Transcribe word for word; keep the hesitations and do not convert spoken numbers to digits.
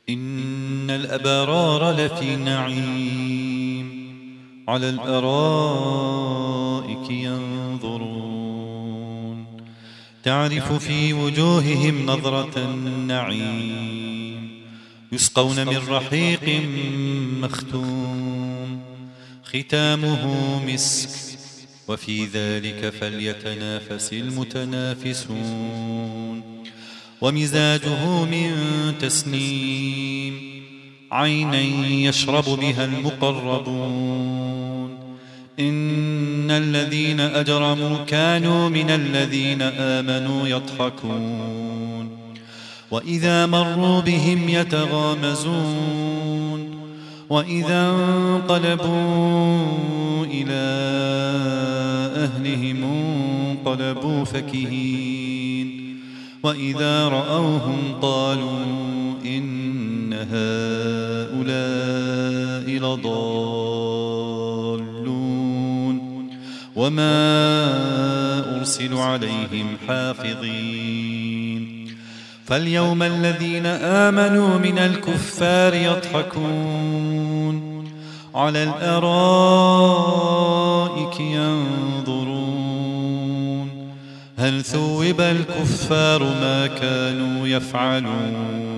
إن الأبرار لفي نعيم على الأرائك ينظرون تعرف في وجوههم نظرة النعيم يسقون من رحيق مختوم ختامه مسك وفي ذلك فليتنافس المتنافسون ومزاجه من تسنيم عينا يشرب بها المقربون إن الذين أجرموا كانوا من الذين آمنوا يضحكون وإذا مروا بهم يتغامزون وإذا انقلبوا إلى أهلهم انقلبوا فكهين وإذا رأوهم قالوا إن هؤلاء لضالون وما أرسلوا عليهم حافظين فاليوم الذين آمنوا من الكفار يضحكون على الأرائك ينظرون هل ثوب الكفار ما كانوا يفعلون